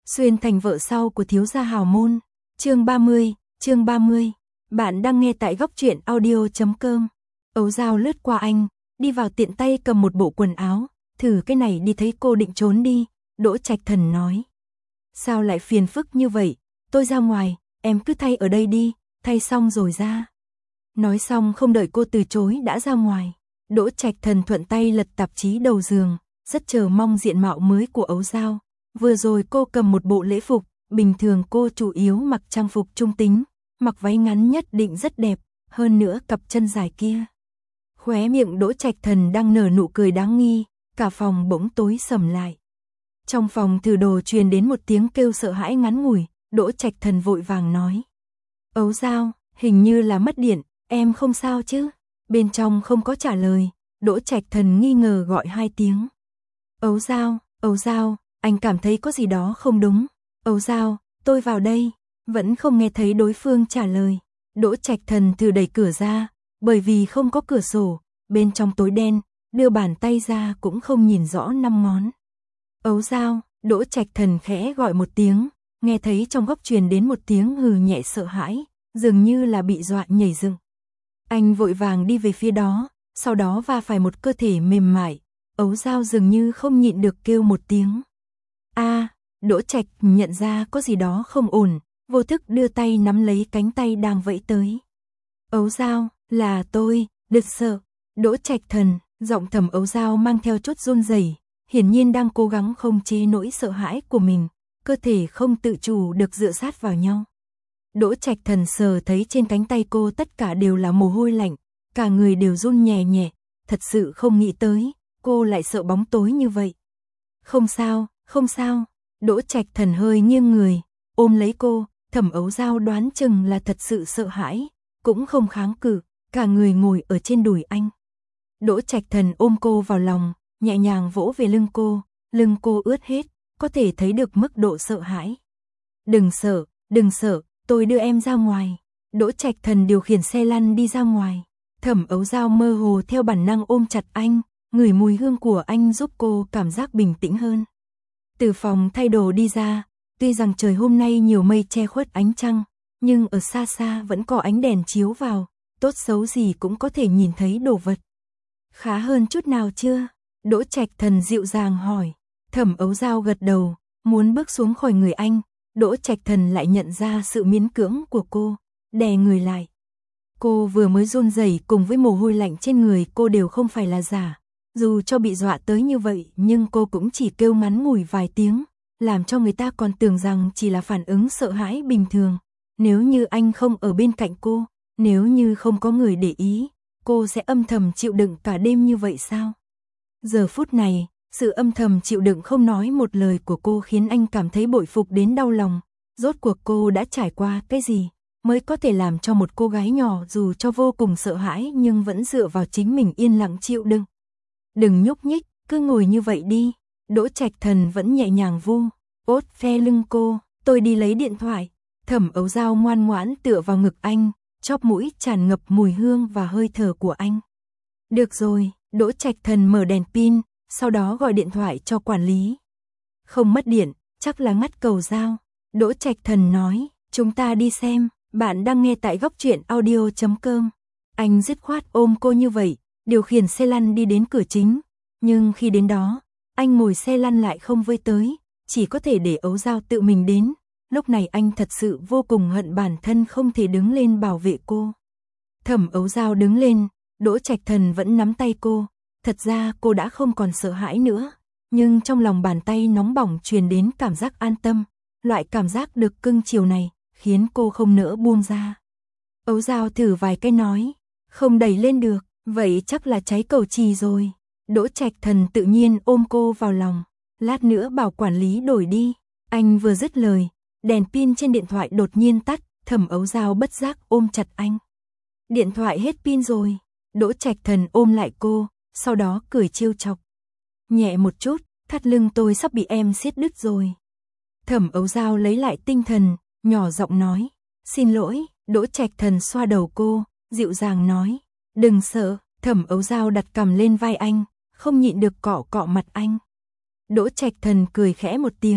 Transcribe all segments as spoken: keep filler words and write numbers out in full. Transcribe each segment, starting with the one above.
Xuyên thành vợ sau của thiếu gia hào môn. Chương ba mươi, chương ba mươi. Bạn đang nghe tại góc truyện audio chấm com. Ấu Dao lướt qua anh, đi vào tiện tay cầm một bộ quần áo, thử cái này đi, thấy cô định trốn đi, Đỗ Trạch Thần nói. Sao lại phiền phức như vậy, tôi ra ngoài, em cứ thay ở đây đi, thay xong rồi ra. Nói xong không đợi cô từ chối đã ra ngoài. Đỗ Trạch Thần thuận tay lật tạp chí đầu giường, rất chờ mong diện mạo mới của Ấu Dao. Vừa rồi cô cầm một bộ lễ phục, bình thường cô chủ yếu mặc trang phục trung tính, mặc váy ngắn nhất định rất đẹp, hơn nữa cặp chân dài kia. Khóe miệng Đỗ Trạch Thần đang nở nụ cười đáng nghi, cả phòng bỗng tối sầm lại. Trong phòng thử đồ truyền đến một tiếng kêu sợ hãi ngắn ngủi, Đỗ Trạch Thần vội vàng nói. Ấu Dao, hình như là mất điện, em không sao chứ? Bên trong không có trả lời, Đỗ Trạch Thần nghi ngờ gọi hai tiếng. Ấu Dao, Ấu Dao, anh cảm thấy có gì đó không đúng. Ấu Dao, tôi vào đây. Vẫn không nghe thấy đối phương trả lời. Đỗ Trạch Thần thử đẩy cửa ra, bởi vì không có cửa sổ, bên trong tối đen, đưa bàn tay ra cũng không nhìn rõ năm ngón. Ấu Dao, Đỗ Trạch Thần khẽ gọi một tiếng, nghe thấy trong góc truyền đến một tiếng hừ nhẹ sợ hãi, dường như là bị dọa nhảy dựng. Anh vội vàng đi về phía đó, sau đó va phải một cơ thể mềm mại. Ấu Dao dường như không nhịn được kêu một tiếng. A, à, Đỗ Trạch nhận ra có gì đó không ổn, vô thức đưa tay nắm lấy cánh tay đang vẫy tới. Ấu Dao, là tôi, đừng sợ. Đỗ Trạch Thần, giọng thầm Ấu Dao mang theo chút run rẩy, hiển nhiên đang cố gắng không chế nỗi sợ hãi của mình, cơ thể không tự chủ được dựa sát vào nhau. Đỗ Trạch Thần sờ thấy trên cánh tay cô tất cả đều là mồ hôi lạnh, cả người đều run nhẹ nhẹ, thật sự không nghĩ tới, cô lại sợ bóng tối như vậy. Không sao, không sao. Đỗ Trạch Thần hơi nghiêng người, ôm lấy cô, thẩm Ấu Dao đoán chừng là thật sự sợ hãi, cũng không kháng cự, cả người ngồi ở trên đùi anh. Đỗ Trạch Thần ôm cô vào lòng, nhẹ nhàng vỗ về lưng cô, lưng cô ướt hết, có thể thấy được mức độ sợ hãi. Đừng sợ, đừng sợ, tôi đưa em ra ngoài. Đỗ Trạch Thần điều khiển xe lăn đi ra ngoài. Thẩm Ấu Dao mơ hồ theo bản năng ôm chặt anh, ngửi mùi hương của anh giúp cô cảm giác bình tĩnh hơn. Từ phòng thay đồ đi ra, tuy rằng trời hôm nay nhiều mây che khuất ánh trăng, nhưng ở xa xa vẫn có ánh đèn chiếu vào, tốt xấu gì cũng có thể nhìn thấy đồ vật. Khá hơn chút nào chưa? Đỗ Trạch Thần dịu dàng hỏi. Thẩm Ấu Dao gật đầu, muốn bước xuống khỏi người anh, Đỗ Trạch Thần lại nhận ra sự miễn cưỡng của cô, đè người lại. Cô vừa mới run rẩy cùng với mồ hôi lạnh trên người cô đều không phải là giả. Dù cho bị dọa tới như vậy nhưng cô cũng chỉ kêu ngắn ngủi vài tiếng, làm cho người ta còn tưởng rằng chỉ là phản ứng sợ hãi bình thường. Nếu như anh không ở bên cạnh cô, nếu như không có người để ý, cô sẽ âm thầm chịu đựng cả đêm như vậy sao? Giờ phút này, sự âm thầm chịu đựng không nói một lời của cô khiến anh cảm thấy bội phục đến đau lòng. Rốt cuộc cô đã trải qua cái gì mới có thể làm cho một cô gái nhỏ dù cho vô cùng sợ hãi nhưng vẫn dựa vào chính mình yên lặng chịu đựng. Đừng nhúc nhích, cứ ngồi như vậy đi. Đỗ Trạch Thần vẫn nhẹ nhàng vu ốt phe lưng cô. Tôi đi lấy điện thoại. Thẩm Ấu Dao ngoan ngoãn tựa vào ngực anh, chóp mũi tràn ngập mùi hương và hơi thở của anh. Được rồi. Đỗ Trạch Thần mở đèn pin, sau đó gọi điện thoại cho quản lý. Không mất điện, chắc là ngắt cầu dao. Đỗ Trạch Thần nói, chúng ta đi xem. Bạn đang nghe tại góc truyện audio chấm com. Anh dứt khoát ôm cô như vậy, điều khiển xe lăn đi đến cửa chính. Nhưng khi đến đó, anh ngồi xe lăn lại không với tới, chỉ có thể để Ấu Dao tự mình đến. Lúc này anh thật sự vô cùng hận bản thân không thể đứng lên bảo vệ cô. Thẩm Ấu Dao đứng lên, Đỗ Trạch Thần vẫn nắm tay cô. Thật ra cô đã không còn sợ hãi nữa, nhưng trong lòng bàn tay nóng bỏng truyền đến cảm giác an tâm. Loại cảm giác được cưng chiều này khiến cô không nỡ buông ra. Ấu Dao thử vài cái nói, không đẩy lên được, vậy chắc là cháy cầu chì rồi. Đỗ Trạch Thần tự nhiên ôm cô vào lòng, lát nữa bảo quản lý đổi đi. Anh vừa dứt lời, đèn pin trên điện thoại đột nhiên tắt, Thẩm Ấu Dao bất giác ôm chặt anh. Điện thoại hết pin rồi. Đỗ Trạch Thần ôm lại cô, sau đó cười trêu chọc. Nhẹ một chút, thắt lưng tôi sắp bị em siết đứt rồi. Thẩm Ấu Dao lấy lại tinh thần, nhỏ giọng nói, xin lỗi. Đỗ Trạch Thần xoa đầu cô, dịu dàng nói, đừng sợ. Thẩm Ấu Dao đặt cằm lên vai anh, không nhịn được cọ cọ mặt anh. Đỗ Trạch Thần cười khẽ một tiếng,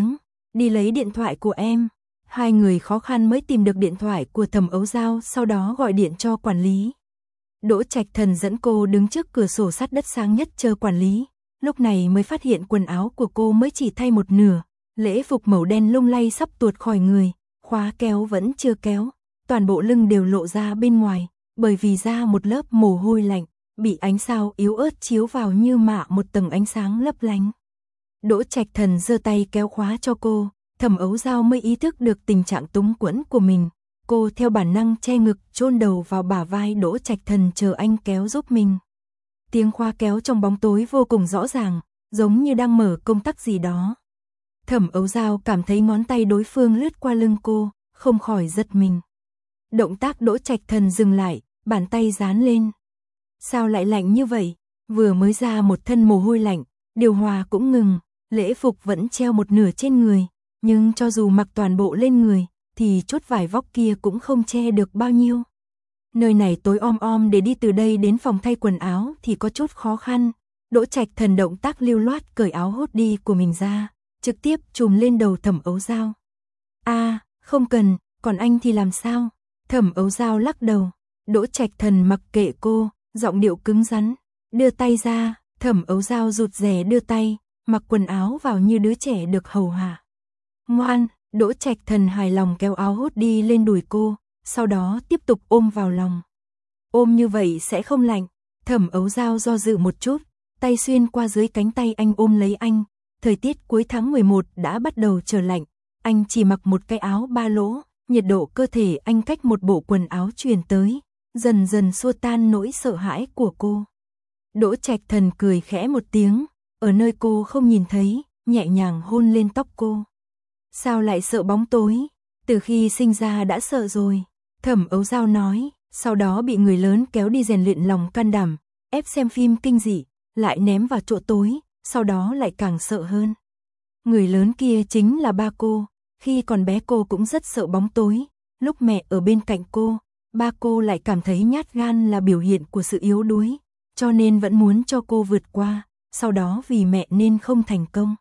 đi lấy điện thoại của em. Hai người khó khăn mới tìm được điện thoại của Thẩm Ấu Giao, sau đó gọi điện cho quản lý. Đỗ Trạch Thần dẫn cô đứng trước cửa sổ sắt đất sáng nhất chờ quản lý, lúc này mới phát hiện quần áo của cô mới chỉ thay một nửa, lễ phục màu đen lung lay sắp tuột khỏi người, khóa kéo vẫn chưa kéo, toàn bộ lưng đều lộ ra bên ngoài, bởi vì ra một lớp mồ hôi lạnh, bị ánh sao yếu ớt chiếu vào như mạ một tầng ánh sáng lấp lánh. Đỗ Trạch Thần giơ tay kéo khóa cho cô, Thẩm Ấu Giao mới ý thức được tình trạng túng quẫn của mình. Cô theo bản năng che ngực, chôn đầu vào bả vai Đỗ Trạch Thần chờ anh kéo giúp mình. Tiếng khóa kéo trong bóng tối vô cùng rõ ràng, giống như đang mở công tắc gì đó. Thẩm Ấu Giao cảm thấy ngón tay đối phương lướt qua lưng cô, không khỏi giật mình. Động tác Đỗ Trạch Thần dừng lại, bàn tay dán lên. Sao lại lạnh như vậy? Vừa mới ra một thân mồ hôi lạnh, điều hòa cũng ngừng, lễ phục vẫn treo một nửa trên người, nhưng cho dù mặc toàn bộ lên người, thì chốt vải vóc kia cũng không che được bao nhiêu. Nơi này tối om om, để đi từ đây đến phòng thay quần áo thì có chút khó khăn. Đỗ Trạch Thần động tác lưu loát cởi áo hốt đi của mình ra, trực tiếp trùm lên đầu Thẩm Ấu Giao. A, à, không cần, còn anh thì làm sao? Thẩm Ấu Giao lắc đầu. Đỗ Trạch Thần mặc kệ cô, giọng điệu cứng rắn, đưa tay ra. Thẩm Ấu Giao rụt rè đưa tay, mặc quần áo vào như đứa trẻ được hầu hạ. Ngoan. Đỗ Trạch Thần hài lòng kéo áo hốt đi lên đùi cô, sau đó tiếp tục ôm vào lòng. Ôm như vậy sẽ không lạnh. Thẩm Ấu Giao do dự một chút, tay xuyên qua dưới cánh tay anh ôm lấy anh. Thời tiết cuối tháng mười một đã bắt đầu trở lạnh, anh chỉ mặc một cái áo ba lỗ, nhiệt độ cơ thể anh cách một bộ quần áo truyền tới, dần dần xua tan nỗi sợ hãi của cô. Đỗ Trạch Thần cười khẽ một tiếng, ở nơi cô không nhìn thấy, nhẹ nhàng hôn lên tóc cô. Sao lại sợ bóng tối? Từ khi sinh ra đã sợ rồi. Thẩm Ấu Giao nói, sau đó bị người lớn kéo đi rèn luyện lòng can đảm, ép xem phim kinh dị, lại ném vào chỗ tối, sau đó lại càng sợ hơn. Người lớn kia chính là ba cô, khi còn bé cô cũng rất sợ bóng tối, lúc mẹ ở bên cạnh cô, ba cô lại cảm thấy nhát gan là biểu hiện của sự yếu đuối, cho nên vẫn muốn cho cô vượt qua, sau đó vì mẹ nên không thành công.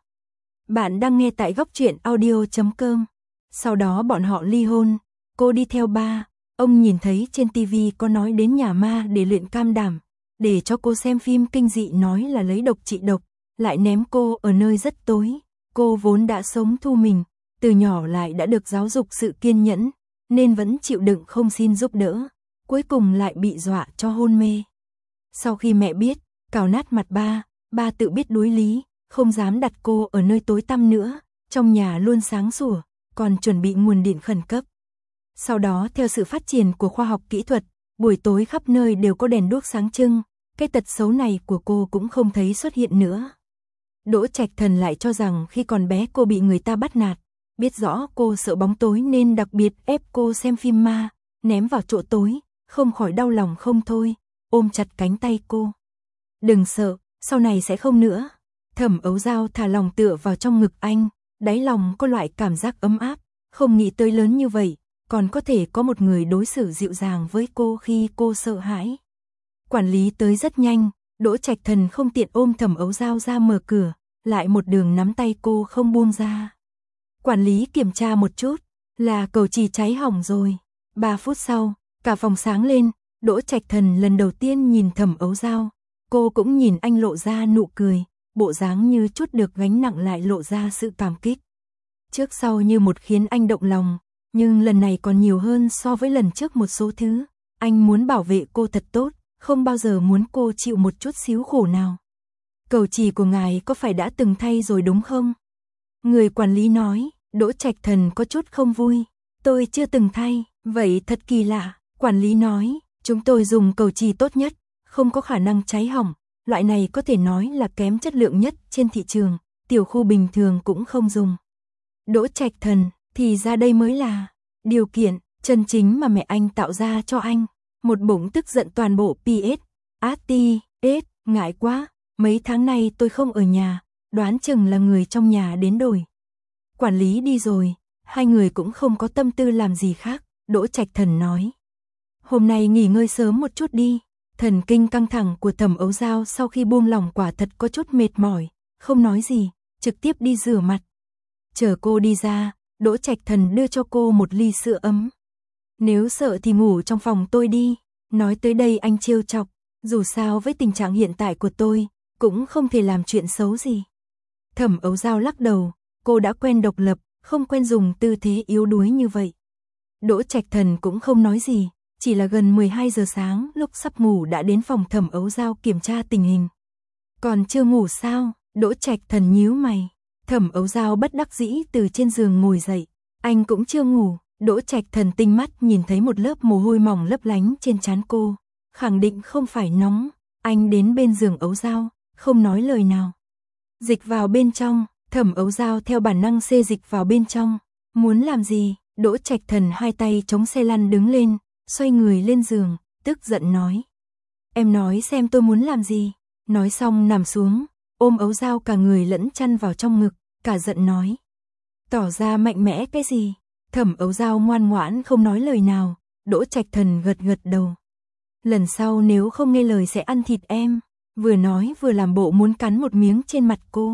Bạn đang nghe tại góc truyện audio chấm com. Sau đó bọn họ ly hôn, cô đi theo ba, ông nhìn thấy trên tivi có nói đến nhà ma để luyện cam đảm, để cho cô xem phim kinh dị nói là lấy độc trị độc, lại ném cô ở nơi rất tối. Cô vốn đã sống thu mình, từ nhỏ lại đã được giáo dục sự kiên nhẫn, nên vẫn chịu đựng không xin giúp đỡ, cuối cùng lại bị dọa cho hôn mê. Sau khi mẹ biết, cào nát mặt ba, ba tự biết đối lý, không dám đặt cô ở nơi tối tăm nữa, trong nhà luôn sáng sủa, còn chuẩn bị nguồn điện khẩn cấp. Sau đó theo sự phát triển của khoa học kỹ thuật, buổi tối khắp nơi đều có đèn đuốc sáng trưng, cái tật xấu này của cô cũng không thấy xuất hiện nữa. Đỗ Trạch Thần lại cho rằng khi còn bé cô bị người ta bắt nạt, biết rõ cô sợ bóng tối nên đặc biệt ép cô xem phim ma, ném vào chỗ tối, không khỏi đau lòng không thôi, ôm chặt cánh tay cô. Đừng sợ, sau này sẽ không nữa. Thẩm Ấu Giao thả lòng tựa vào trong ngực anh, đáy lòng có loại cảm giác ấm áp, không nghĩ tới lớn như vậy, còn có thể có một người đối xử dịu dàng với cô khi cô sợ hãi. Quản lý tới rất nhanh, Đỗ Trạch Thần không tiện ôm Thẩm Ấu Giao ra mở cửa, lại một đường nắm tay cô không buông ra. Quản lý kiểm tra một chút, là cầu chì cháy hỏng rồi. Ba phút sau, cả phòng sáng lên, Đỗ Trạch Thần lần đầu tiên nhìn Thẩm Ấu Giao, cô cũng nhìn anh lộ ra nụ cười, bộ dáng như chút được gánh nặng lại lộ ra sự cảm kích. Trước sau như một khiến anh động lòng, nhưng lần này còn nhiều hơn so với lần trước một số thứ. Anh muốn bảo vệ cô thật tốt, không bao giờ muốn cô chịu một chút xíu khổ nào. Cầu chì của ngài có phải đã từng thay rồi đúng không? Người quản lý nói. Đỗ Trạch Thần có chút không vui. Tôi chưa từng thay, vậy thật kỳ lạ. Quản lý nói, chúng tôi dùng cầu chì tốt nhất, không có khả năng cháy hỏng. Loại này có thể nói là kém chất lượng nhất trên thị trường, tiểu khu bình thường cũng không dùng. Đỗ Trạch Thần, thì ra đây mới là điều kiện chân chính mà mẹ anh tạo ra cho anh. Một bụng tức giận toàn bộ pê ét, a tê ét, ngại quá, mấy tháng nay tôi không ở nhà, đoán chừng là người trong nhà đến đổi. Quản lý đi rồi, hai người cũng không có tâm tư làm gì khác, Đỗ Trạch Thần nói. Hôm nay nghỉ ngơi sớm một chút đi. Thần kinh căng thẳng của Thẩm Ấu Giao sau khi buông lỏng quả thật có chút mệt mỏi, không nói gì, trực tiếp đi rửa mặt. Chờ cô đi ra, Đỗ Trạch Thần đưa cho cô một ly sữa ấm. Nếu sợ thì ngủ trong phòng tôi đi. Nói tới đây anh trêu chọc, dù sao với tình trạng hiện tại của tôi, cũng không thể làm chuyện xấu gì. Thẩm Ấu Dao lắc đầu, cô đã quen độc lập, không quen dùng tư thế yếu đuối như vậy. Đỗ Trạch Thần cũng không nói gì, chỉ là gần mười hai giờ sáng, lúc sắp ngủ đã đến phòng Thẩm Ấu Dao kiểm tra tình hình. Còn chưa ngủ sao? Đỗ Trạch Thần nhíu mày. Thẩm Ấu Dao bất đắc dĩ từ trên giường ngồi dậy, anh cũng chưa ngủ. Đỗ Trạch Thần tinh mắt nhìn thấy một lớp mồ hôi mỏng lấp lánh trên trán cô, khẳng định không phải nóng. Anh đến bên giường Ấu Dao, không nói lời nào. Dịch vào bên trong, Thẩm Ấu Dao theo bản năng xê dịch vào bên trong. Muốn làm gì? Đỗ Trạch Thần hai tay chống xe lăn đứng lên, xoay người lên giường, tức giận nói. Em nói xem tôi muốn làm gì? Nói xong nằm xuống, ôm Ấu Dao cả người lẫn chăn vào trong ngực, cả giận nói. Tỏ ra mạnh mẽ cái gì? Thẩm Ấu Dao ngoan ngoãn không nói lời nào, Đỗ Trạch Thần gật gật đầu. Lần sau nếu không nghe lời sẽ ăn thịt em, vừa nói vừa làm bộ muốn cắn một miếng trên mặt cô.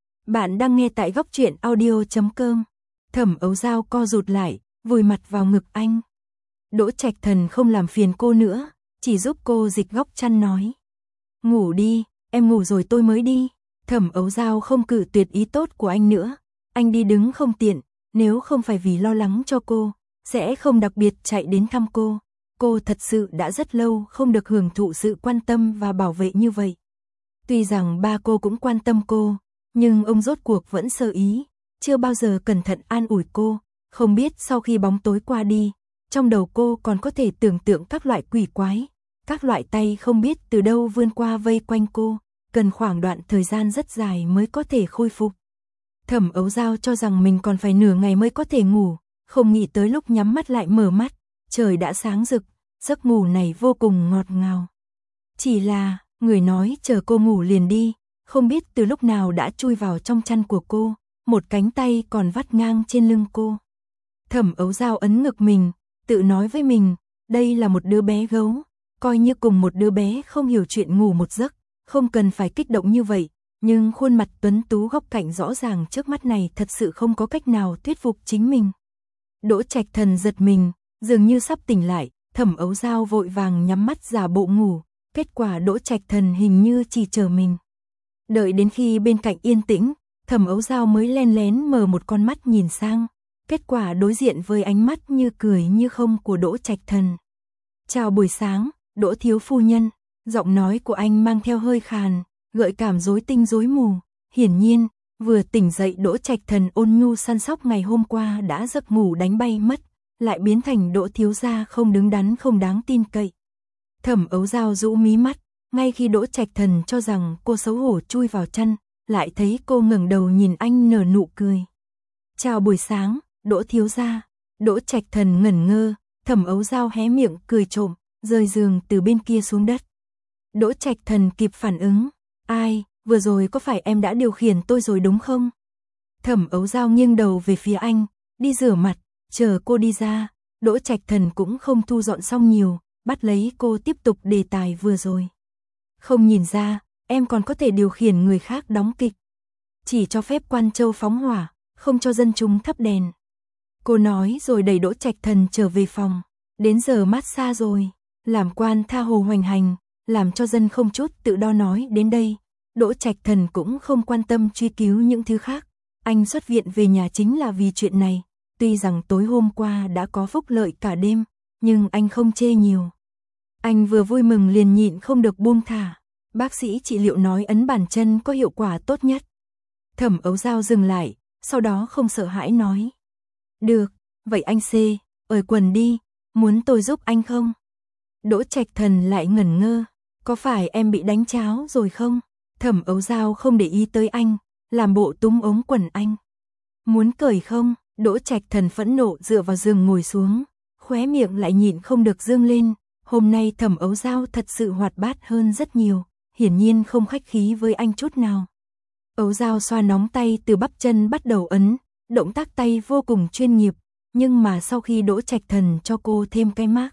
Bạn đang nghe tại góc truyện audio chấm com. Thẩm Ấu Dao co rụt lại, vùi mặt vào ngực anh. Đỗ Trạch Thần không làm phiền cô nữa, chỉ giúp cô dịch góc chăn nói. Ngủ đi, em ngủ rồi tôi mới đi. Thẩm Ấu Dao không cự tuyệt ý tốt của anh nữa. Anh đi đứng không tiện, nếu không phải vì lo lắng cho cô, sẽ không đặc biệt chạy đến thăm cô. Cô thật sự đã rất lâu không được hưởng thụ sự quan tâm và bảo vệ như vậy. Tuy rằng ba cô cũng quan tâm cô, nhưng ông rốt cuộc vẫn sơ ý, chưa bao giờ cẩn thận an ủi cô. Không biết sau khi bóng tối qua đi, trong đầu cô còn có thể tưởng tượng các loại quỷ quái, các loại tay không biết từ đâu vươn qua vây quanh cô, cần khoảng đoạn thời gian rất dài mới có thể khôi phục. Thẩm Ấu Dao cho rằng mình còn phải nửa ngày mới có thể ngủ, không nghĩ tới lúc nhắm mắt lại mở mắt, trời đã sáng rực, giấc ngủ này vô cùng ngọt ngào. Chỉ là, người nói chờ cô ngủ liền đi, không biết từ lúc nào đã chui vào trong chăn của cô, một cánh tay còn vắt ngang trên lưng cô. Thẩm Ấu Dao ấn ngực mình, tự nói với mình, đây là một đứa bé gấu, coi như cùng một đứa bé không hiểu chuyện ngủ một giấc, không cần phải kích động như vậy. Nhưng khuôn mặt tuấn tú góc cạnh rõ ràng trước mắt này thật sự không có cách nào thuyết phục chính mình. Đỗ Trạch Thần giật mình, dường như sắp tỉnh lại, Thẩm Ấu Dao vội vàng nhắm mắt giả bộ ngủ, kết quả Đỗ Trạch Thần hình như chỉ chờ mình. Đợi đến khi bên cạnh yên tĩnh, Thẩm Ấu Dao mới len lén mở một con mắt nhìn sang, kết quả đối diện với ánh mắt như cười như không của Đỗ Trạch Thần. Chào buổi sáng, Đỗ thiếu phu nhân, giọng nói của anh mang theo hơi khàn, gợi cảm rối tinh rối mù. Hiển nhiên, vừa tỉnh dậy Đỗ Trạch Thần ôn nhu săn sóc ngày hôm qua đã giấc ngủ đánh bay mất, lại biến thành Đỗ thiếu gia không đứng đắn không đáng tin cậy. Thẩm Ấu Dao rũ mí mắt, ngay khi Đỗ Trạch Thần cho rằng cô xấu hổ chui vào chăn, lại thấy cô ngẩng đầu nhìn anh nở nụ cười. Chào buổi sáng, Đỗ thiếu gia. Đỗ Trạch Thần ngẩn ngơ, Thẩm Ấu Dao hé miệng cười trộm, rơi giường từ bên kia xuống đất. Đỗ Trạch Thần kịp phản ứng. Ai, vừa rồi có phải em đã điều khiển tôi rồi đúng không? Thẩm Ấu Dao nghiêng đầu về phía anh, đi rửa mặt, chờ cô đi ra. Đỗ Trạch Thần cũng không thu dọn xong nhiều, bắt lấy cô tiếp tục đề tài vừa rồi. Không nhìn ra, em còn có thể điều khiển người khác đóng kịch. Chỉ cho phép quan châu phóng hỏa, không cho dân chúng thắp đèn. Cô nói rồi đẩy Đỗ Trạch Thần trở về phòng. Đến giờ massage rồi, làm quan tha hồ hoành hành, làm cho dân không chút tự đo nói đến đây. Đỗ Trạch Thần cũng không quan tâm truy cứu những thứ khác. Anh xuất viện về nhà chính là vì chuyện này. Tuy rằng tối hôm qua đã có phúc lợi cả đêm, nhưng anh không chê nhiều. Anh vừa vui mừng liền nhịn không được buông thả. Bác sĩ trị liệu nói ấn bàn chân có hiệu quả tốt nhất. Thẩm Ấu Dao dừng lại, sau đó không sợ hãi nói. Được, vậy anh xê, ởi quần đi, muốn tôi giúp anh không? Đỗ Trạch Thần lại ngẩn ngơ, có phải em bị đánh cháo rồi không? Thẩm Ấu Dao không để ý tới anh, làm bộ túm ống quần anh. Muốn cởi không? Đỗ Trạch Thần phẫn nộ dựa vào giường ngồi xuống, khóe miệng lại nhịn không được dương lên. Hôm nay Thẩm Ấu Dao thật sự hoạt bát hơn rất nhiều, hiển nhiên không khách khí với anh chút nào. Ấu Dao xoa nóng tay từ bắp chân bắt đầu ấn, động tác tay vô cùng chuyên nghiệp, nhưng mà sau khi Đỗ Trạch Thần cho cô thêm cái mác.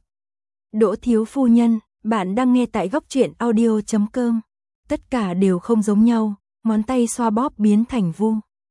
Đỗ thiếu phu nhân, bạn đang nghe tại góc truyện audio chấm com. Tất cả đều không giống nhau, ngón tay xoa bóp biến thành vu.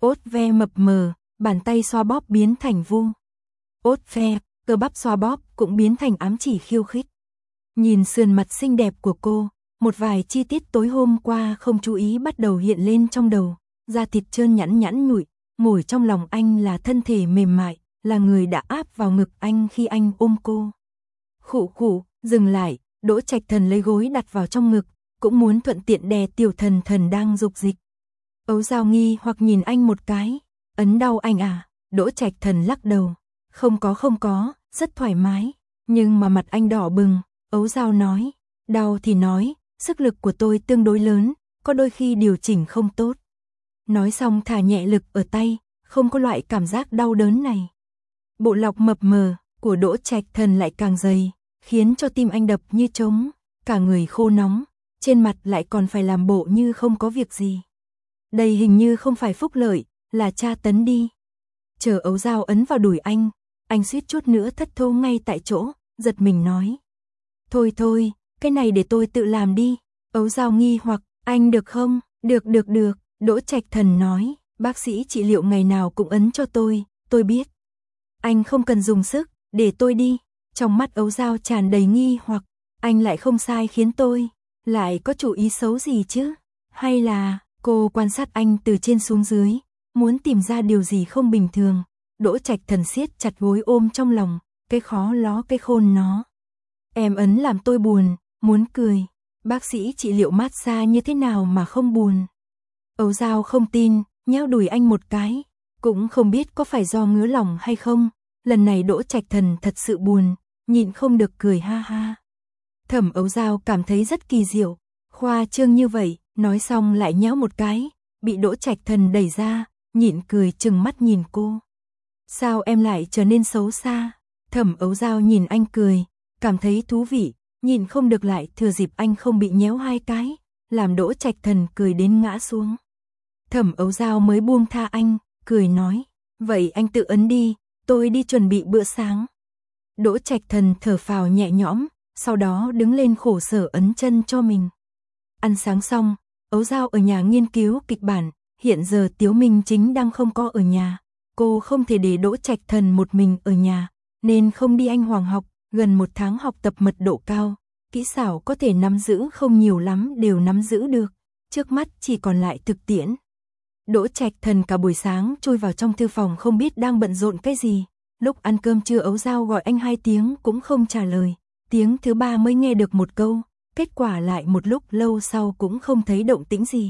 ốt ve mập mờ, bàn tay xoa bóp biến thành vu. Ốt ve, cơ bắp xoa bóp cũng biến thành ám chỉ khiêu khích. Nhìn sườn mặt xinh đẹp của cô, một vài chi tiết tối hôm qua không chú ý bắt đầu hiện lên trong đầu, da thịt trơn nhẵn nhẵn nhụi, ngồi trong lòng anh là thân thể mềm mại, là người đã áp vào ngực anh khi anh ôm cô. Khụ khụ, dừng lại, Đỗ Trạch Thần lấy gối đặt vào trong ngực, cũng muốn thuận tiện đè Tiểu Thần Thần đang dục dịch. Ấu Dao nghi hoặc nhìn anh một cái, ấn đau anh à? Đỗ Trạch Thần lắc đầu, không có không có, rất thoải mái, nhưng mà mặt anh đỏ bừng. Ấu Dao nói, đau thì nói, sức lực của tôi tương đối lớn, có đôi khi điều chỉnh không tốt. Nói xong thả nhẹ lực ở tay, không có loại cảm giác đau đớn này. Bộ lọc mập mờ của Đỗ Trạch Thần lại càng dày, khiến cho tim anh đập như trống, cả người khô nóng, trên mặt lại còn phải làm bộ như không có việc gì. Đây hình như không phải phúc lợi, là tra tấn đi. Chờ Ấu Dao ấn vào đùi anh, anh suýt chút nữa thất thố ngay tại chỗ, giật mình nói. Thôi thôi, cái này để tôi tự làm đi. Ấu Dao nghi hoặc, anh được không? Được được được, Đỗ Trạch Thần nói, bác sĩ trị liệu ngày nào cũng ấn cho tôi, tôi biết. Anh không cần dùng sức, để tôi đi. Trong mắt Ấu Dao tràn đầy nghi hoặc, anh lại không sai khiến tôi, lại có chủ ý xấu gì chứ? Hay là, cô quan sát anh từ trên xuống dưới, muốn tìm ra điều gì không bình thường. Đỗ Trạch Thần siết chặt gối ôm trong lòng, cái khó ló cái khôn nó. Em ấn làm tôi buồn, muốn cười. Bác sĩ trị liệu massage như thế nào mà không buồn? Ấu Dao không tin, nhéo đùi anh một cái, cũng không biết có phải do ngứa lòng hay không. Lần này Đỗ Trạch Thần thật sự buồn, nhịn không được cười ha ha. Thẩm Ấu Dao cảm thấy rất kỳ diệu, khoa trương như vậy, nói xong lại nhéo một cái, bị Đỗ Trạch Thần đẩy ra, nhịn cười trừng mắt nhìn cô. Sao em lại trở nên xấu xa? Thẩm Ấu Dao nhìn anh cười, cảm thấy thú vị, nhìn không được lại thừa dịp anh không bị nhéo hai cái, làm Đỗ Trạch Thần cười đến ngã xuống. Thẩm Ấu Dao mới buông tha anh, cười nói, vậy anh tự ấn đi, tôi đi chuẩn bị bữa sáng. Đỗ Trạch Thần thở phào nhẹ nhõm, sau đó đứng lên khổ sở ấn chân cho mình. Ăn sáng xong, Ấu Dao ở nhà nghiên cứu kịch bản, hiện giờ Tiếu Minh Chính đang không có ở nhà, cô không thể để Đỗ Trạch Thần một mình ở nhà, nên không đi Anh Hoàng học, gần một tháng học tập mật độ cao, kỹ xảo có thể nắm giữ không nhiều lắm đều nắm giữ được, trước mắt chỉ còn lại thực tiễn. Đỗ Trạch Thần cả buổi sáng chui vào trong thư phòng không biết đang bận rộn cái gì, lúc ăn cơm trưa Ấu Dao gọi anh hai tiếng cũng không trả lời, tiếng thứ ba mới nghe được một câu, kết quả lại một lúc lâu sau cũng không thấy động tĩnh gì.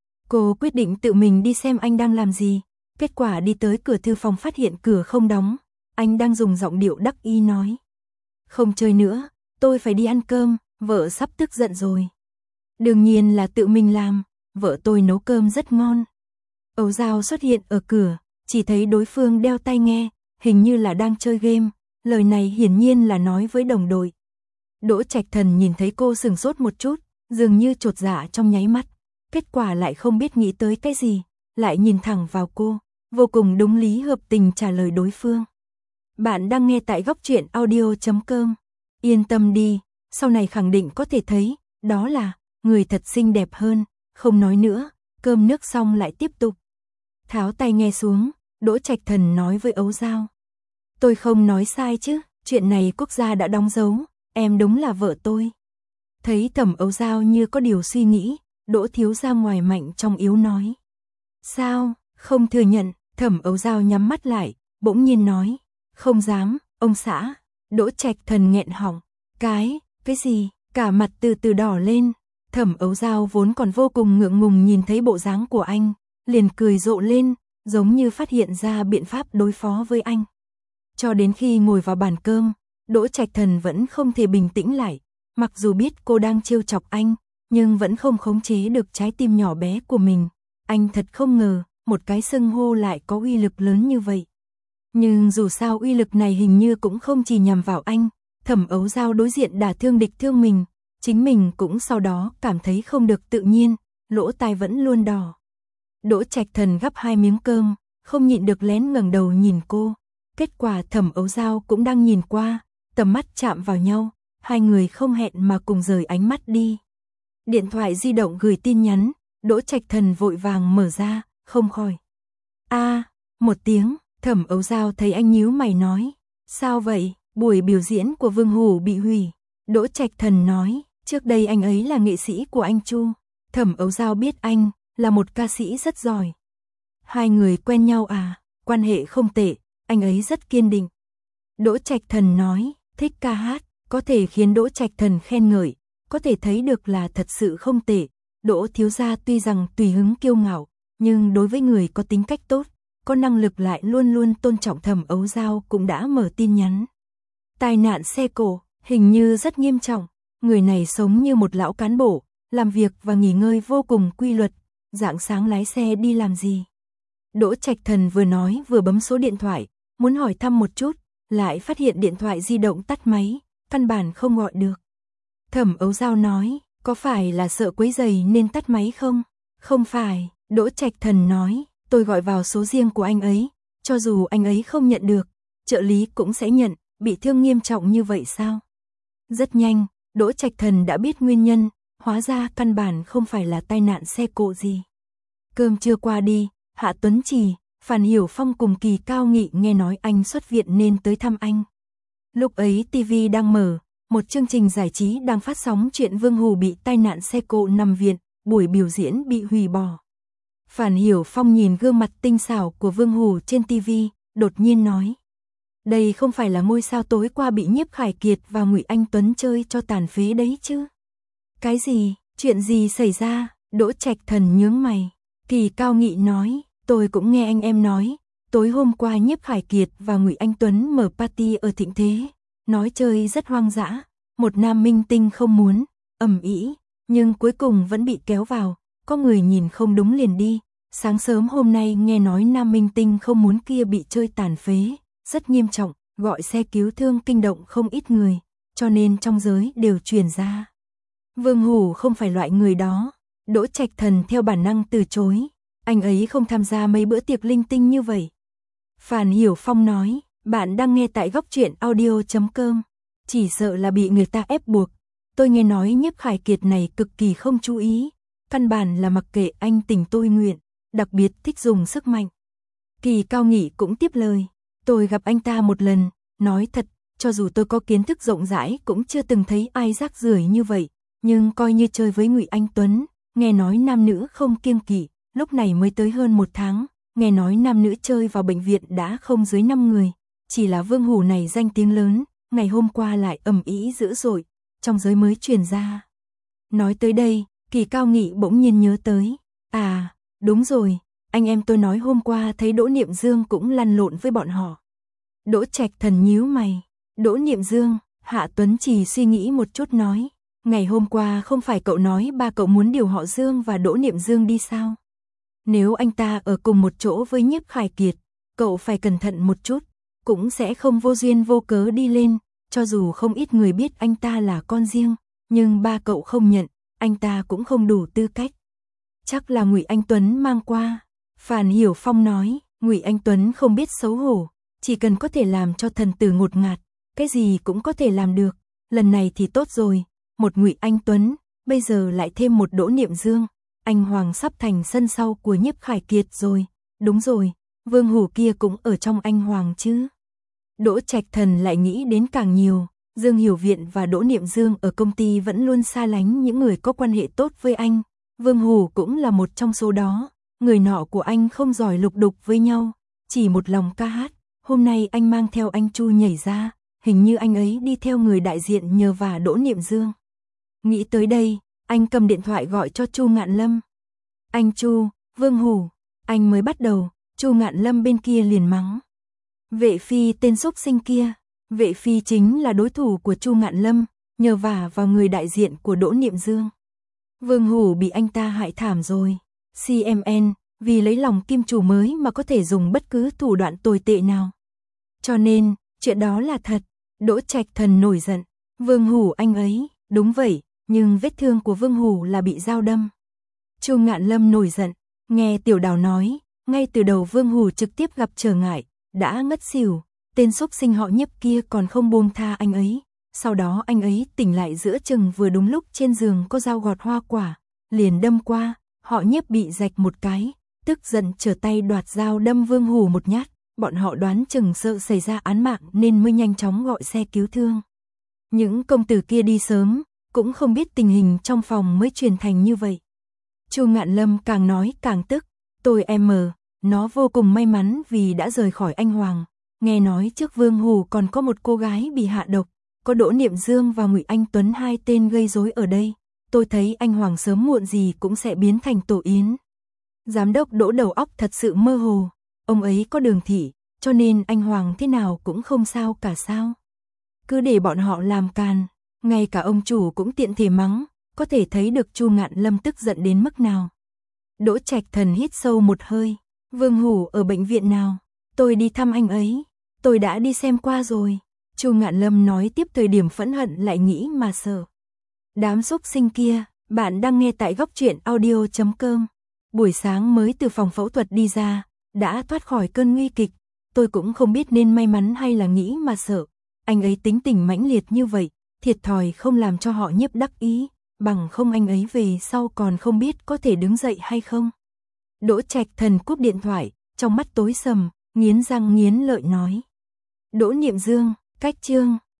Cô quyết định tự mình đi xem anh đang làm gì, kết quả đi tới cửa thư phòng phát hiện cửa không đóng, anh đang dùng giọng điệu đắc ý nói. Không chơi nữa, tôi phải đi ăn cơm, vợ sắp tức giận rồi. Đương nhiên là tự mình làm, vợ tôi nấu cơm rất ngon. Ấu Dao xuất hiện ở cửa, chỉ thấy đối phương đeo tai nghe, hình như là đang chơi game, lời này hiển nhiên là nói với đồng đội. Đỗ Trạch Thần nhìn thấy cô sừng sốt một chút, dường như chột dạ trong nháy mắt, kết quả lại không biết nghĩ tới cái gì, lại nhìn thẳng vào cô, vô cùng đúng lý hợp tình trả lời đối phương. Bạn đang nghe tại góc truyện audio chấm com. Yên tâm đi, sau này khẳng định có thể thấy, đó là người thật xinh đẹp hơn, không nói nữa, cơm nước xong lại tiếp tục. Tháo tay nghe xuống, Đỗ Trạch Thần nói với Ấu Dao. Tôi không nói sai chứ, chuyện này quốc gia đã đóng dấu, em đúng là vợ tôi. Thấy Thẩm Ấu Dao như có điều suy nghĩ, Đỗ thiếu gia ngoài mạnh trong yếu nói. Sao, không thừa nhận? Thẩm Ấu Dao nhắm mắt lại, bỗng nhiên nói. Không dám, ông xã. Đỗ Trạch Thần nghẹn họng. Cái, cái gì? Cả mặt từ từ đỏ lên. Thẩm Ấu Dao vốn còn vô cùng ngượng ngùng nhìn thấy bộ dáng của anh, liền cười rộ lên, giống như phát hiện ra biện pháp đối phó với anh. Cho đến khi ngồi vào bàn cơm, Đỗ Trạch Thần vẫn không thể bình tĩnh lại, mặc dù biết cô đang trêu chọc anh, nhưng vẫn không khống chế được trái tim nhỏ bé của mình. Anh thật không ngờ, một cái xưng hô lại có uy lực lớn như vậy. Nhưng dù sao uy lực này hình như cũng không chỉ nhằm vào anh, Thẩm Ấu Dao đối diện đả thương địch thương mình, chính mình cũng sau đó cảm thấy không được tự nhiên, lỗ tai vẫn luôn đỏ. Đỗ Trạch Thần gắp hai miếng cơm, không nhịn được lén ngẩng đầu nhìn cô, kết quả Thẩm Ấu Dao cũng đang nhìn qua, tầm mắt chạm vào nhau, hai người không hẹn mà cùng rời ánh mắt đi. Điện thoại di động gửi tin nhắn, Đỗ Trạch Thần vội vàng mở ra, không khỏi A, một tiếng, Thẩm Ấu Dao thấy anh nhíu mày nói, sao vậy, buổi biểu diễn của Vương Hủ bị hủy. Đỗ Trạch Thần nói, trước đây anh ấy là nghệ sĩ của anh Chu. Thẩm Ấu Dao biết anh là một ca sĩ rất giỏi. Hai người quen nhau à, quan hệ không tệ, anh ấy rất kiên định. Đỗ Trạch Thần nói, thích ca hát, có thể khiến Đỗ Trạch Thần khen ngợi, có thể thấy được là thật sự không tệ. Đỗ thiếu gia tuy rằng tùy hứng kiêu ngạo, nhưng đối với người có tính cách tốt, có năng lực lại luôn luôn tôn trọng. Thẩm Ấu Dao cũng đã mở tin nhắn. Tai nạn xe cộ, hình như rất nghiêm trọng, người này sống như một lão cán bộ, làm việc và nghỉ ngơi vô cùng quy luật, rạng sáng lái xe đi làm gì. Đỗ Trạch Thần vừa nói vừa bấm số điện thoại, muốn hỏi thăm một chút, lại phát hiện điện thoại di động tắt máy, căn bản không gọi được. Thẩm Ấu Dao nói, có phải là sợ quấy rầy nên tắt máy không? Không phải, Đỗ Trạch Thần nói, tôi gọi vào số riêng của anh ấy, cho dù anh ấy không nhận được, trợ lý cũng sẽ nhận, bị thương nghiêm trọng như vậy sao? Rất nhanh, Đỗ Trạch Thần đã biết nguyên nhân, hóa ra căn bản không phải là tai nạn xe cộ gì. Cơm trưa qua đi, Hạ Tuấn Trì, Phan Hiểu Phong cùng Kỳ Cao Nghị nghe nói anh xuất viện nên tới thăm anh. Lúc ấy ti vi đang mở, một chương trình giải trí đang phát sóng chuyện Vương Hủ bị tai nạn xe cộ nằm viện, buổi biểu diễn bị hủy bỏ. Phan Hiểu Phong nhìn gương mặt tinh xảo của Vương Hủ trên ti vi, đột nhiên nói. Đây không phải là ngôi sao tối qua bị Nhiếp Khải Kiệt và Ngụy Anh Tuấn chơi cho tàn phế đấy chứ? Cái gì? Chuyện gì xảy ra? Đỗ Trạch Thần nhướng mày. Kỳ Cao Nghị nói, tôi cũng nghe anh em nói, tối hôm qua Nhiếp Khải Kiệt và Ngụy Anh Tuấn mở party ở Thịnh Thế, nói chơi rất hoang dã, một nam minh tinh không muốn, ầm ĩ, nhưng cuối cùng vẫn bị kéo vào, có người nhìn không đúng liền đi. Sáng sớm hôm nay nghe nói nam minh tinh không muốn kia bị chơi tàn phế, rất nghiêm trọng, gọi xe cứu thương kinh động không ít người, cho nên trong giới đều truyền ra. Vương Hủ không phải loại người đó. Đỗ Trạch Thần theo bản năng từ chối, anh ấy không tham gia mấy bữa tiệc linh tinh như vậy. Phan Hiểu Phong nói, bạn đang nghe tại góc truyện audio chấm com, chỉ sợ là bị người ta ép buộc. Tôi nghe nói Nhiếp Khải Kiệt này cực kỳ không chú ý, căn bản là mặc kệ anh tình tôi nguyện, đặc biệt thích dùng sức mạnh. Kỳ Cao Nghị cũng tiếp lời, tôi gặp anh ta một lần, nói thật, cho dù tôi có kiến thức rộng rãi cũng chưa từng thấy ai rác rưởi như vậy, nhưng coi như chơi với Ngụy Anh Tuấn, nghe nói nam nữ không kiêng kỵ, lúc này mới tới hơn một tháng, nghe nói nam nữ chơi vào bệnh viện đã không dưới năm người, chỉ là Vương Hủ này danh tiếng lớn, ngày hôm qua lại ầm ĩ dữ dội, trong giới mới truyền ra. Nói tới đây, Kỳ Cao Nghị bỗng nhiên nhớ tới, à, đúng rồi, anh em tôi nói hôm qua thấy Đỗ Niệm Dương cũng lăn lộn với bọn họ. Đỗ Trạch Thần nhíu mày, Đỗ Niệm Dương, Hạ Tuấn Trì suy nghĩ một chút nói, ngày hôm qua không phải cậu nói ba cậu muốn điều họ Dương và Đỗ Niệm Dương đi sao? Nếu anh ta ở cùng một chỗ với Nhiếp Khải Kiệt, cậu phải cẩn thận một chút, cũng sẽ không vô duyên vô cớ đi lên, cho dù không ít người biết anh ta là con riêng, nhưng ba cậu không nhận, anh ta cũng không đủ tư cách. Chắc là Ngụy Anh Tuấn mang qua. Phan Hiểu Phong nói, Ngụy Anh Tuấn không biết xấu hổ, chỉ cần có thể làm cho thần tử ngột ngạt, cái gì cũng có thể làm được, lần này thì tốt rồi, một Ngụy Anh Tuấn, bây giờ lại thêm một Đỗ Niệm Dương, anh Hoàng sắp thành sân sau của Nhiếp Khải Kiệt rồi, đúng rồi, Vương Hủ kia cũng ở trong anh Hoàng chứ. Đỗ Trạch Thần lại nghĩ đến càng nhiều, Dương Hiểu Viện và Đỗ Niệm Dương ở công ty vẫn luôn xa lánh những người có quan hệ tốt với anh, Vương Hủ cũng là một trong số đó, người nọ của anh không giỏi lục đục với nhau, chỉ một lòng ca hát, hôm nay anh mang theo anh Chu nhảy ra, hình như anh ấy đi theo người đại diện nhờ vả Đỗ Niệm Dương. Nghĩ tới đây, anh cầm điện thoại gọi cho Chu Ngạn Lâm. Anh Chu, Vương Hủ, anh mới bắt đầu, Chu Ngạn Lâm bên kia liền mắng. Vệ phi tên xúc sinh kia, Vệ phi chính là đối thủ của Chu Ngạn Lâm, nhờ vả vào người đại diện của Đỗ Niệm Dương. Vương Hủ bị anh ta hại thảm rồi, xê em en, vì lấy lòng kim chủ mới mà có thể dùng bất cứ thủ đoạn tồi tệ nào. Cho nên, chuyện đó là thật, Đỗ Trạch Thần nổi giận, Vương Hủ anh ấy, đúng vậy, nhưng vết thương của Vương Hủ là bị dao đâm. Chu Ngạn Lâm nổi giận, nghe Tiểu Đào nói, ngay từ đầu Vương Hủ trực tiếp gặp trở ngại, đã ngất xỉu, tên xúc sinh họ Nhiếp kia còn không buông tha anh ấy. Sau đó anh ấy tỉnh lại giữa chừng vừa đúng lúc trên giường có dao gọt hoa quả, liền đâm qua, họ Nhiếp bị rạch một cái, tức giận trở tay đoạt dao đâm Vương Hủ một nhát, bọn họ đoán chừng sợ xảy ra án mạng nên mới nhanh chóng gọi xe cứu thương. Những công tử kia đi sớm, cũng không biết tình hình trong phòng mới truyền thành như vậy. Chu Ngạn Lâm càng nói càng tức, tôi em mờ, nó vô cùng may mắn vì đã rời khỏi anh Hoàng. Nghe nói trước Vương Hủ còn có một cô gái bị hạ độc, có Đỗ Niệm Dương và Ngụy Anh Tuấn hai tên gây rối ở đây. Tôi thấy anh Hoàng sớm muộn gì cũng sẽ biến thành tổ yến. Giám đốc Đỗ đầu óc thật sự mơ hồ, ông ấy có đường thị, cho nên anh Hoàng thế nào cũng không sao cả sao. Cứ để bọn họ làm càn, ngay cả ông chủ cũng tiện thể mắng, có thể thấy được Chu Ngạn Lâm tức giận đến mức nào. Đỗ Trạch Thần hít sâu một hơi, Vương Hủ ở bệnh viện nào? Tôi đi thăm anh ấy, tôi đã đi xem qua rồi. Chu Ngạn Lâm nói tiếp, thời điểm phẫn hận lại nghĩ mà sợ. Đám xúc sinh kia, bạn đang nghe tại góc truyện audio chấm com. Buổi sáng mới từ phòng phẫu thuật đi ra, đã thoát khỏi cơn nguy kịch. Tôi cũng không biết nên may mắn hay là nghĩ mà sợ. Anh ấy tính tình mãnh liệt như vậy, thiệt thòi không làm cho họ nhiếp đắc ý, bằng không anh ấy về sau còn không biết có thể đứng dậy hay không. Đỗ Trạch Thần cúp điện thoại, trong mắt tối sầm, nghiến răng nghiến lợi nói. Đỗ Niệm Dương, cách chương